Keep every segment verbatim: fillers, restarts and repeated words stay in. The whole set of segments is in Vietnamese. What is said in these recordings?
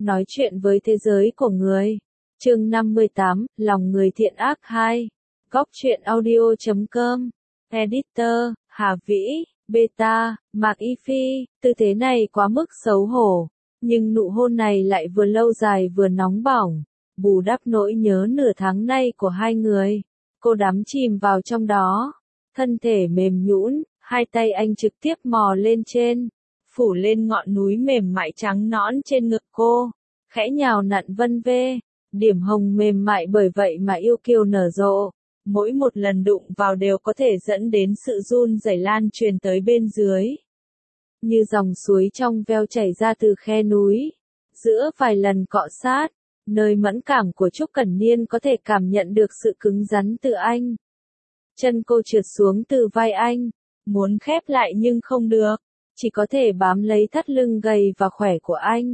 nói chuyện với thế giới của người. Chương năm mươi tám, lòng người thiện ác hai. Góc truyện audio chấm com. Editor, Hà Vĩ, Beta, Mạc Y Phi, tư thế này quá mức xấu hổ. Nhưng nụ hôn này lại vừa lâu dài vừa nóng bỏng, bù đắp nỗi nhớ nửa tháng nay của hai người. Cô đắm chìm vào trong đó, thân thể mềm nhũn, hai tay anh trực tiếp mò lên trên, phủ lên ngọn núi mềm mại trắng nõn trên ngực cô, khẽ nhào nặn vân vê, điểm hồng mềm mại bởi vậy mà yêu kiều nở rộ. Mỗi một lần đụng vào đều có thể dẫn đến sự run rẩy lan truyền tới bên dưới. Như dòng suối trong veo chảy ra từ khe núi. Giữa vài lần cọ sát, nơi mẫn cảm của Trúc Cẩn Niên có thể cảm nhận được sự cứng rắn từ anh. Chân cô trượt xuống từ vai anh, muốn khép lại nhưng không được, chỉ có thể bám lấy thắt lưng gầy và khỏe của anh.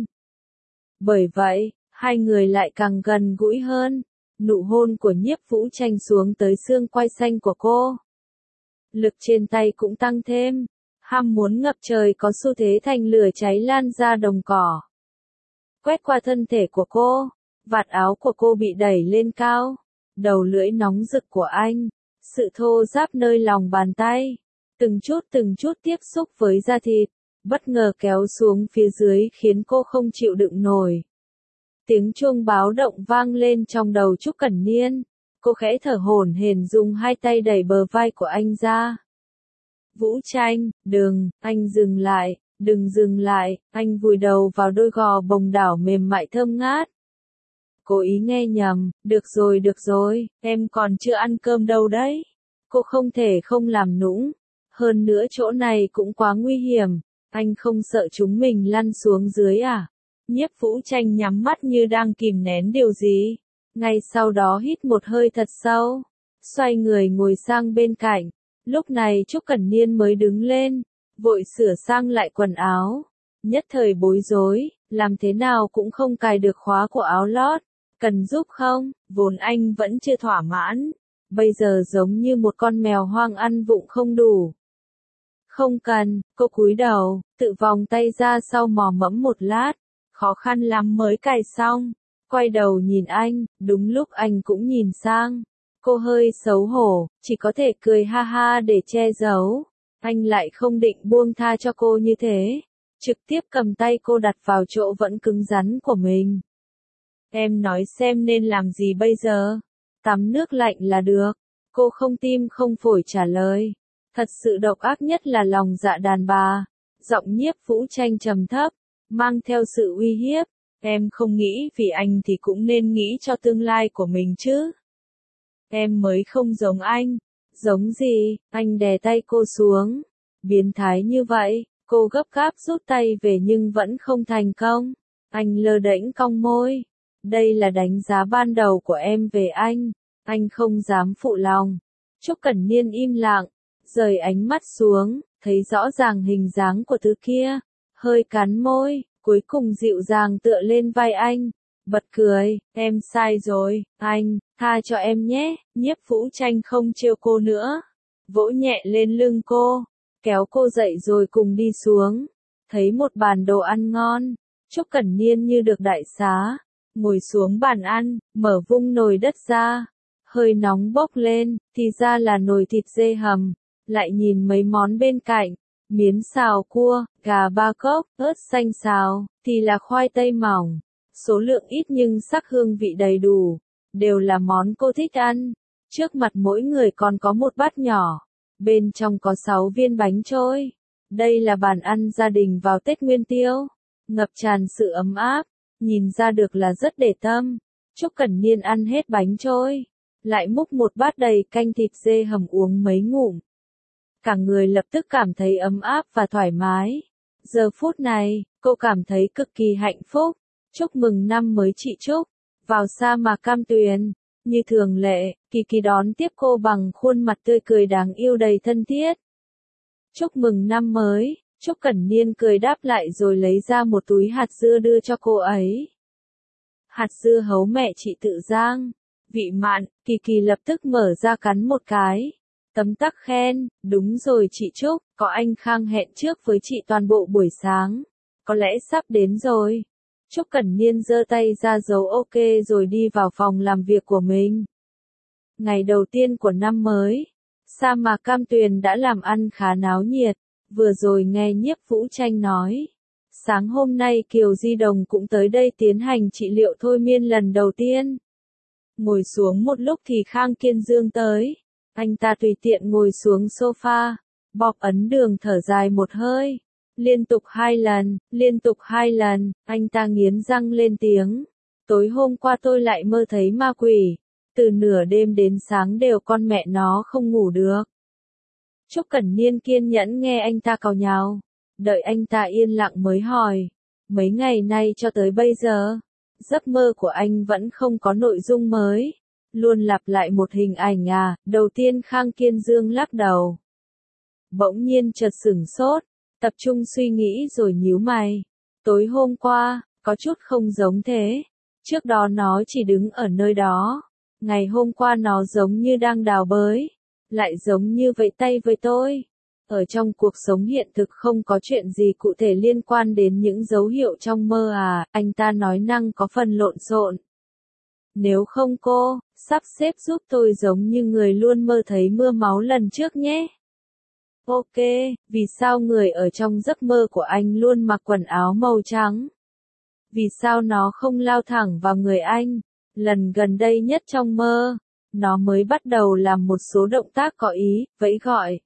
Bởi vậy, hai người lại càng gần gũi hơn. Nụ hôn của Nhiếp Vũ Tranh xuống tới xương quai xanh của cô. Lực trên tay cũng tăng thêm. Ham muốn ngập trời có xu thế thành lửa cháy lan ra đồng cỏ. Quét qua thân thể của cô, vạt áo của cô bị đẩy lên cao. Đầu lưỡi nóng rực của anh, sự thô ráp nơi lòng bàn tay, từng chút từng chút tiếp xúc với da thịt, bất ngờ kéo xuống phía dưới khiến cô không chịu đựng nổi. Tiếng chuông báo động vang lên trong đầu Trúc Cẩn Niên. Cô khẽ thở hổn hển dùng hai tay đẩy bờ vai của anh ra. Vũ Tranh, đừng, anh dừng lại, đừng dừng lại, anh vùi đầu vào đôi gò bồng đảo mềm mại thơm ngát. Cố ý nghe nhầm, được rồi được rồi, em còn chưa ăn cơm đâu đấy. Cô không thể không làm nũng. Hơn nữa chỗ này cũng quá nguy hiểm, anh không sợ chúng mình lăn xuống dưới à? Nhiếp Vũ Tranh nhắm mắt như đang kìm nén điều gì. Ngay sau đó hít một hơi thật sâu, xoay người ngồi sang bên cạnh. Lúc này Trúc Cẩn Niên mới đứng lên, vội sửa sang lại quần áo. Nhất thời bối rối, làm thế nào cũng không cài được khóa của áo lót. Cần giúp không? Vốn anh vẫn chưa thỏa mãn. Bây giờ giống như một con mèo hoang ăn vụng không đủ. Không cần, cô cúi đầu, tự vòng tay ra sau mò mẫm một lát. Khó khăn lắm mới cài xong. Quay đầu nhìn anh, đúng lúc anh cũng nhìn sang. Cô hơi xấu hổ, chỉ có thể cười ha ha để che giấu. Anh lại không định buông tha cho cô như thế. Trực tiếp cầm tay cô đặt vào chỗ vẫn cứng rắn của mình. Em nói xem nên làm gì bây giờ? Tắm nước lạnh là được. Cô không tim không phổi trả lời. Thật sự độc ác nhất là lòng dạ đàn bà. Giọng Nhiếp Vũ Tranh trầm thấp, mang theo sự uy hiếp. Em không nghĩ vì anh thì cũng nên nghĩ cho tương lai của mình chứ. Em mới không giống anh. Giống gì? Anh đè tay cô xuống. Biến thái như vậy. Cô gấp gáp rút tay về nhưng vẫn không thành công. Anh lơ đễnh cong môi. Đây là đánh giá ban đầu của em về anh. Anh không dám phụ lòng. Trúc Cẩn Niên im lặng, rời ánh mắt xuống, thấy rõ ràng hình dáng của thứ kia. Hơi cắn môi, cuối cùng dịu dàng tựa lên vai anh. Bật cười, em sai rồi, anh, tha cho em nhé. Nhiếp Vũ Tranh không trêu cô nữa. Vỗ nhẹ lên lưng cô, kéo cô dậy rồi cùng đi xuống. Thấy một bàn đồ ăn ngon, Trúc Cẩn Niên như được đại xá. Ngồi xuống bàn ăn, mở vung nồi đất ra. Hơi nóng bốc lên, thì ra là nồi thịt dê hầm. Lại nhìn mấy món bên cạnh. Miến xào cua, gà ba cốc, ớt xanh xào, thì là khoai tây mỏng. Số lượng ít nhưng sắc hương vị đầy đủ. Đều là món cô thích ăn. Trước mặt mỗi người còn có một bát nhỏ. Bên trong có sáu viên bánh trôi. Đây là bàn ăn gia đình vào Tết Nguyên Tiêu. Ngập tràn sự ấm áp. Nhìn ra được là rất để tâm. Trúc Cẩn Niên ăn hết bánh trôi. Lại múc một bát đầy canh thịt dê hầm uống mấy ngụm. Cả người lập tức cảm thấy ấm áp và thoải mái. Giờ phút này, cô cảm thấy cực kỳ hạnh phúc. Chúc mừng năm mới chị Trúc. Vào sa mạc Cam Tuyền. Như thường lệ, Kỳ Kỳ đón tiếp cô bằng khuôn mặt tươi cười đáng yêu đầy thân thiết. Chúc mừng năm mới. Trúc Cẩn Niên cười đáp lại rồi lấy ra một túi hạt dưa đưa cho cô ấy. Hạt dưa hấu mẹ chị tự rang. Vị mặn, Kỳ Kỳ lập tức mở ra cắn một cái. Tấm tắc khen, đúng rồi chị Trúc, có anh Khang hẹn trước với chị toàn bộ buổi sáng. Có lẽ sắp đến rồi. Trúc Cẩn Niên giơ tay ra dấu ok rồi đi vào phòng làm việc của mình. Ngày đầu tiên của năm mới, sa mạc Cam Tuyền đã làm ăn khá náo nhiệt, vừa rồi nghe Nhiếp Vũ Tranh nói. Sáng hôm nay Kiều Di Đồng cũng tới đây tiến hành trị liệu thôi miên lần đầu tiên. Ngồi xuống một lúc thì Khang Kiên Dương tới. Anh ta tùy tiện ngồi xuống sofa, bóp ấn đường thở dài một hơi. Liên tục hai lần, liên tục hai lần, anh ta nghiến răng lên tiếng. Tối hôm qua tôi lại mơ thấy ma quỷ. Từ nửa đêm đến sáng đều con mẹ nó không ngủ được. Trúc Cẩn Niên kiên nhẫn nghe anh ta càu nhàu. Đợi anh ta yên lặng mới hỏi. Mấy ngày nay cho tới bây giờ, giấc mơ của anh vẫn không có nội dung mới. Luôn lặp lại một hình ảnh à, đầu tiên Khang Kiên Dương lắc đầu. Bỗng nhiên chợt sửng sốt, tập trung suy nghĩ rồi nhíu mày. Tối hôm qua, có chút không giống thế. Trước đó nó chỉ đứng ở nơi đó. Ngày hôm qua nó giống như đang đào bới. Lại giống như vẫy tay với tôi. Ở trong cuộc sống hiện thực không có chuyện gì cụ thể liên quan đến những dấu hiệu trong mơ à, anh ta nói năng có phần lộn xộn. Nếu không cô, sắp xếp giúp tôi giống như người luôn mơ thấy mưa máu lần trước nhé. Ok, vì sao người ở trong giấc mơ của anh luôn mặc quần áo màu trắng? Vì sao nó không lao thẳng vào người anh? Lần gần đây nhất trong mơ, nó mới bắt đầu làm một số động tác có ý, vẫy gọi.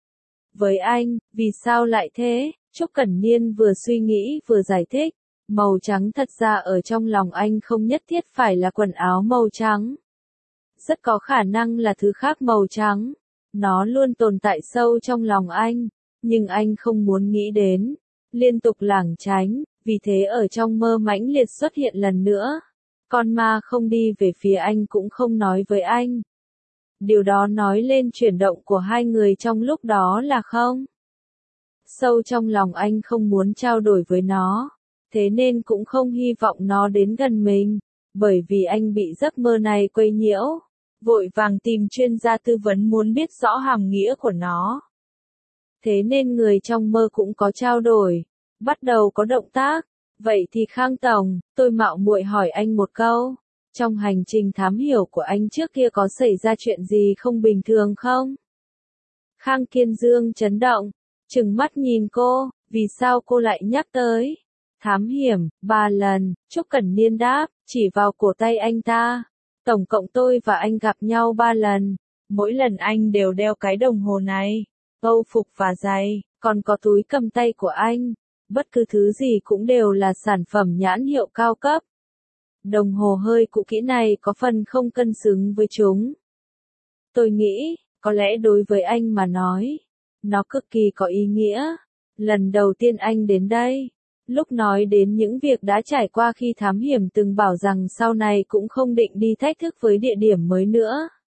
Với anh, vì sao lại thế? Trúc Cẩn Niên vừa suy nghĩ vừa giải thích. Màu trắng thật ra ở trong lòng anh không nhất thiết phải là quần áo màu trắng. Rất có khả năng là thứ khác màu trắng. Nó luôn tồn tại sâu trong lòng anh, nhưng anh không muốn nghĩ đến. Liên tục lảng tránh, vì thế ở trong mơ mãnh liệt xuất hiện lần nữa. Con ma không đi về phía anh cũng không nói với anh. Điều đó nói lên chuyển động của hai người trong lúc đó là không. Sâu trong lòng anh không muốn trao đổi với nó, thế nên cũng không hy vọng nó đến gần mình, bởi vì anh bị giấc mơ này quấy nhiễu. Vội vàng tìm chuyên gia tư vấn muốn biết rõ hàm nghĩa của nó. Thế nên người trong mơ cũng có trao đổi, bắt đầu có động tác. Vậy thì Khang Tổng, tôi mạo muội hỏi anh một câu. Trong hành trình thám hiểu của anh trước kia có xảy ra chuyện gì không bình thường không? Khang Kiên Dương chấn động, trừng mắt nhìn cô, vì sao cô lại nhắc tới? Thám hiểm, ba lần, Trúc Cẩn Niên đáp, chỉ vào cổ tay anh ta. Tổng cộng tôi và anh gặp nhau ba lần. Mỗi lần anh đều đeo cái đồng hồ này, âu phục và giày, còn có túi cầm tay của anh. Bất cứ thứ gì cũng đều là sản phẩm nhãn hiệu cao cấp. Đồng hồ hơi cũ kỹ này có phần không cân xứng với chúng. Tôi nghĩ, có lẽ đối với anh mà nói, nó cực kỳ có ý nghĩa. Lần đầu tiên anh đến đây, lúc nói đến những việc đã trải qua khi thám hiểm từng bảo rằng sau này cũng không định đi thách thức với địa điểm mới nữa.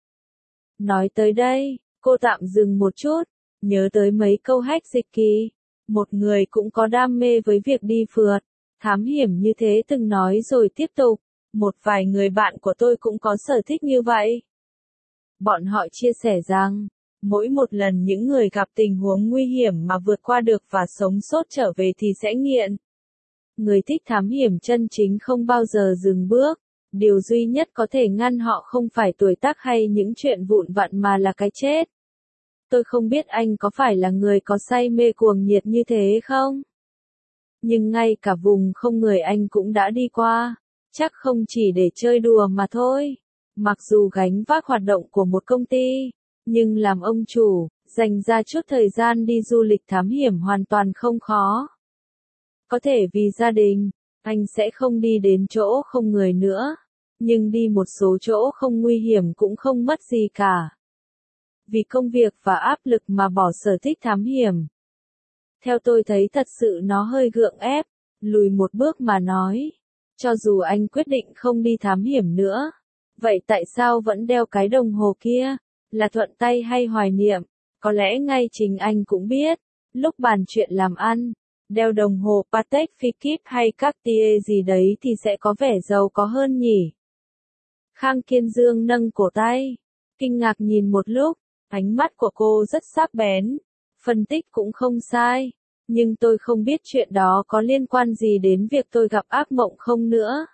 Nói tới đây, cô tạm dừng một chút, nhớ tới mấy câu hách dịch kỳ. Một người cũng có đam mê với việc đi phượt, thám hiểm như thế từng nói rồi tiếp tục. Một vài người bạn của tôi cũng có sở thích như vậy. Bọn họ chia sẻ rằng, mỗi một lần những người gặp tình huống nguy hiểm mà vượt qua được và sống sót trở về thì sẽ nghiện. Người thích thám hiểm chân chính không bao giờ dừng bước. Điều duy nhất có thể ngăn họ không phải tuổi tác hay những chuyện vụn vặt mà là cái chết. Tôi không biết anh có phải là người có say mê cuồng nhiệt như thế không? Nhưng ngay cả vùng không người anh cũng đã đi qua. Chắc không chỉ để chơi đùa mà thôi. Mặc dù gánh vác hoạt động của một công ty, nhưng làm ông chủ, dành ra chút thời gian đi du lịch thám hiểm hoàn toàn không khó. Có thể vì gia đình, anh sẽ không đi đến chỗ không người nữa, nhưng đi một số chỗ không nguy hiểm cũng không mất gì cả. Vì công việc và áp lực mà bỏ sở thích thám hiểm. Theo tôi thấy thật sự nó hơi gượng ép, lùi một bước mà nói. Cho dù anh quyết định không đi thám hiểm nữa, vậy tại sao vẫn đeo cái đồng hồ kia? Là thuận tay hay hoài niệm? Có lẽ ngay chính anh cũng biết, lúc bàn chuyện làm ăn, đeo đồng hồ Patek Philippe hay Cartier gì đấy thì sẽ có vẻ giàu có hơn nhỉ? Khang Kiên Dương nâng cổ tay, kinh ngạc nhìn một lúc, ánh mắt của cô rất sắc bén, phân tích cũng không sai. nhưng tôi không biết chuyện đó có liên quan gì đến việc tôi gặp ác mộng không nữa.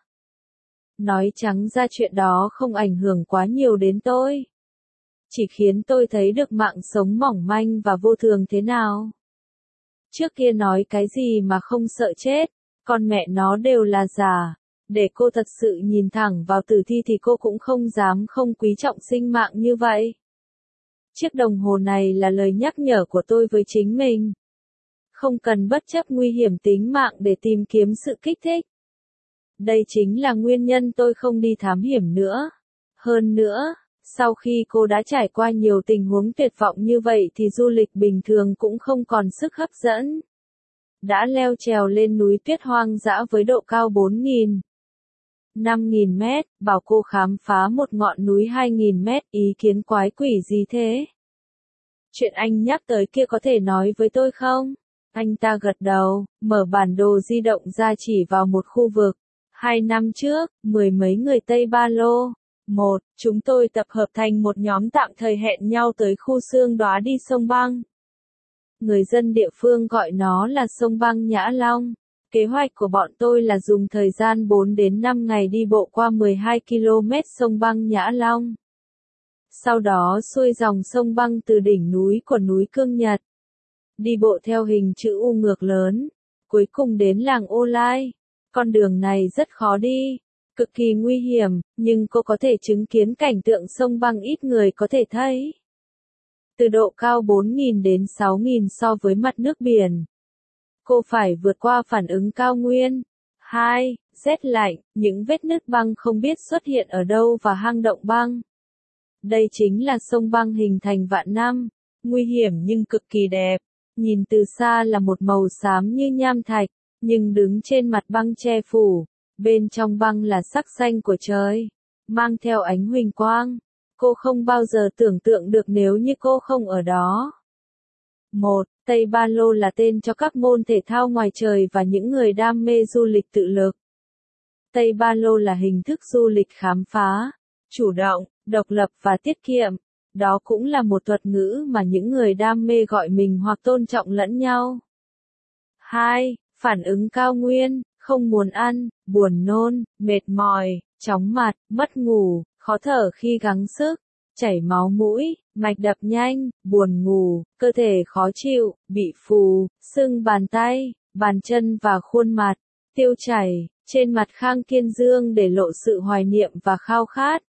Nói trắng ra chuyện đó không ảnh hưởng quá nhiều đến tôi. Chỉ khiến tôi thấy được mạng sống mỏng manh và vô thường thế nào. Trước kia nói cái gì mà không sợ chết, con mẹ nó đều là giả. Để cô thật sự nhìn thẳng vào tử thi thì cô cũng không dám không quý trọng sinh mạng như vậy. Chiếc đồng hồ này là lời nhắc nhở của tôi với chính mình. Không cần bất chấp nguy hiểm tính mạng để tìm kiếm sự kích thích. Đây chính là nguyên nhân tôi không đi thám hiểm nữa. Hơn nữa, sau khi cô đã trải qua nhiều tình huống tuyệt vọng như vậy thì du lịch bình thường cũng không còn sức hấp dẫn. Đã leo trèo lên núi tuyết hoang dã với độ cao bốn nghìn, năm nghìn mét, bảo cô khám phá một ngọn núi hai nghìn mét, ý kiến quái quỷ gì thế? Chuyện anh nhắc tới kia có thể nói với tôi không? Anh ta gật đầu, mở bản đồ di động ra chỉ vào một khu vực. Hai năm trước, mười mấy người Tây Ba Lô. Một, chúng tôi tập hợp thành một nhóm tạm thời hẹn nhau tới khu xương đóa đi sông băng. Người dân địa phương gọi nó là sông băng Nhã Long. Kế hoạch của bọn tôi là dùng thời gian bốn đến năm ngày đi bộ qua mười hai ki lô mét sông băng Nhã Long. Sau đó xuôi dòng sông băng từ đỉnh núi của núi Cương Nhật. Đi bộ theo hình chữ U ngược lớn. Cuối cùng đến làng Ô Lai. Con đường này rất khó đi. Cực kỳ nguy hiểm, nhưng cô có thể chứng kiến cảnh tượng sông băng ít người có thể thấy. Từ độ cao bốn nghìn đến sáu nghìn so với mặt nước biển. Cô phải vượt qua phản ứng cao nguyên. Hai, rét lạnh, những vết nứt băng không biết xuất hiện ở đâu và hang động băng. Đây chính là sông băng hình thành vạn năm, nguy hiểm nhưng cực kỳ đẹp. Nhìn từ xa là một màu xám như nham thạch, nhưng đứng trên mặt băng che phủ, bên trong băng là sắc xanh của trời, mang theo ánh huỳnh quang. Cô không bao giờ tưởng tượng được nếu như cô không ở đó. Một, Tây Ba Lô là tên cho các môn thể thao ngoài trời và những người đam mê du lịch tự lực. Tây Ba Lô là hình thức du lịch khám phá, chủ động, độc lập và tiết kiệm. Đó cũng là một thuật ngữ mà những người đam mê gọi mình hoặc tôn trọng lẫn nhau. Hai, phản ứng cao nguyên, không muốn ăn, buồn nôn, mệt mỏi, chóng mặt, mất ngủ, khó thở khi gắng sức, chảy máu mũi, mạch đập nhanh, buồn ngủ, cơ thể khó chịu, bị phù, sưng bàn tay, bàn chân và khuôn mặt, tiêu chảy, trên mặt Khang Kiên Dương để lộ sự hoài niệm và khao khát.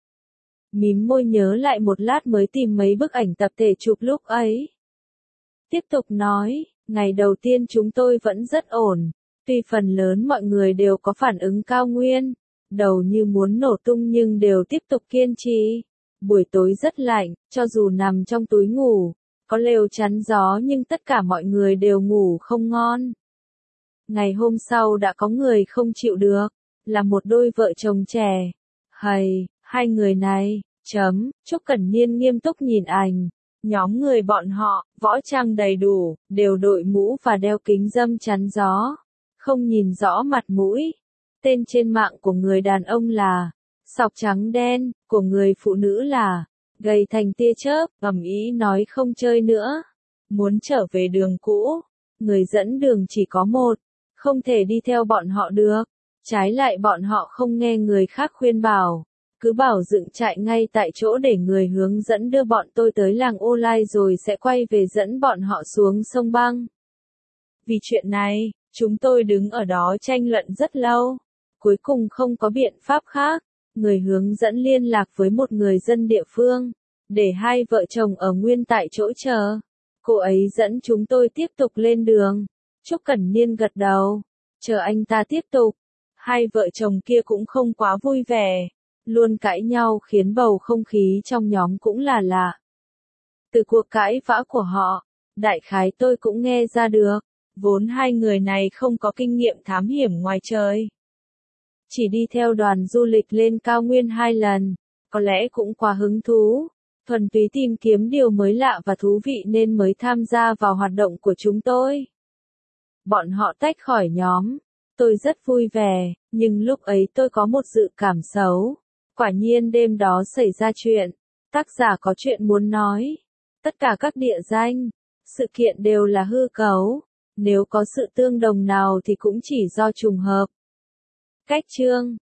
Mím môi nhớ lại một lát mới tìm mấy bức ảnh tập thể chụp lúc ấy. Tiếp tục nói, ngày đầu tiên chúng tôi vẫn rất ổn, tuy phần lớn mọi người đều có phản ứng cao nguyên, đầu như muốn nổ tung nhưng đều tiếp tục kiên trì. Buổi tối rất lạnh, cho dù nằm trong túi ngủ, có lều chắn gió nhưng tất cả mọi người đều ngủ không ngon. Ngày hôm sau đã có người không chịu được, là một đôi vợ chồng trẻ. Hầy, hai người này, chấm, Trúc Cẩn Niên nghiêm túc nhìn ảnh. Nhóm người bọn họ, võ trang đầy đủ, đều đội mũ và đeo kính râm chắn gió. Không nhìn rõ mặt mũi. Tên trên mạng của người đàn ông là sọc trắng đen, của người phụ nữ là gầy thành tia chớp, ầm ĩ nói không chơi nữa. Muốn trở về đường cũ. Người dẫn đường chỉ có một, không thể đi theo bọn họ được. Trái lại bọn họ không nghe người khác khuyên bảo. Cứ bảo dựng trại ngay tại chỗ để người hướng dẫn đưa bọn tôi tới làng Ô Lai rồi sẽ quay về dẫn bọn họ xuống sông băng. Vì chuyện này, chúng tôi đứng ở đó tranh luận rất lâu. Cuối cùng không có biện pháp khác. Người hướng dẫn liên lạc với một người dân địa phương, để hai vợ chồng ở nguyên tại chỗ chờ. Cô ấy dẫn chúng tôi tiếp tục lên đường. Trúc Cẩn Niên gật đầu, chờ anh ta tiếp tục. Hai vợ chồng kia cũng không quá vui vẻ, luôn cãi nhau khiến bầu không khí trong nhóm cũng là lạ. Từ cuộc cãi vã của họ, đại khái tôi cũng nghe ra được, vốn hai người này không có kinh nghiệm thám hiểm ngoài trời. Chỉ đi theo đoàn du lịch lên cao nguyên hai lần, có lẽ cũng quá hứng thú, thuần túy tìm kiếm điều mới lạ và thú vị nên mới tham gia vào hoạt động của chúng tôi. Bọn họ tách khỏi nhóm, tôi rất vui vẻ, nhưng lúc ấy tôi có một dự cảm xấu. Quả nhiên đêm đó xảy ra chuyện, tác giả có chuyện muốn nói. Tất cả các địa danh, sự kiện đều là hư cấu. nếu có sự tương đồng nào thì cũng chỉ do trùng hợp. Cách chương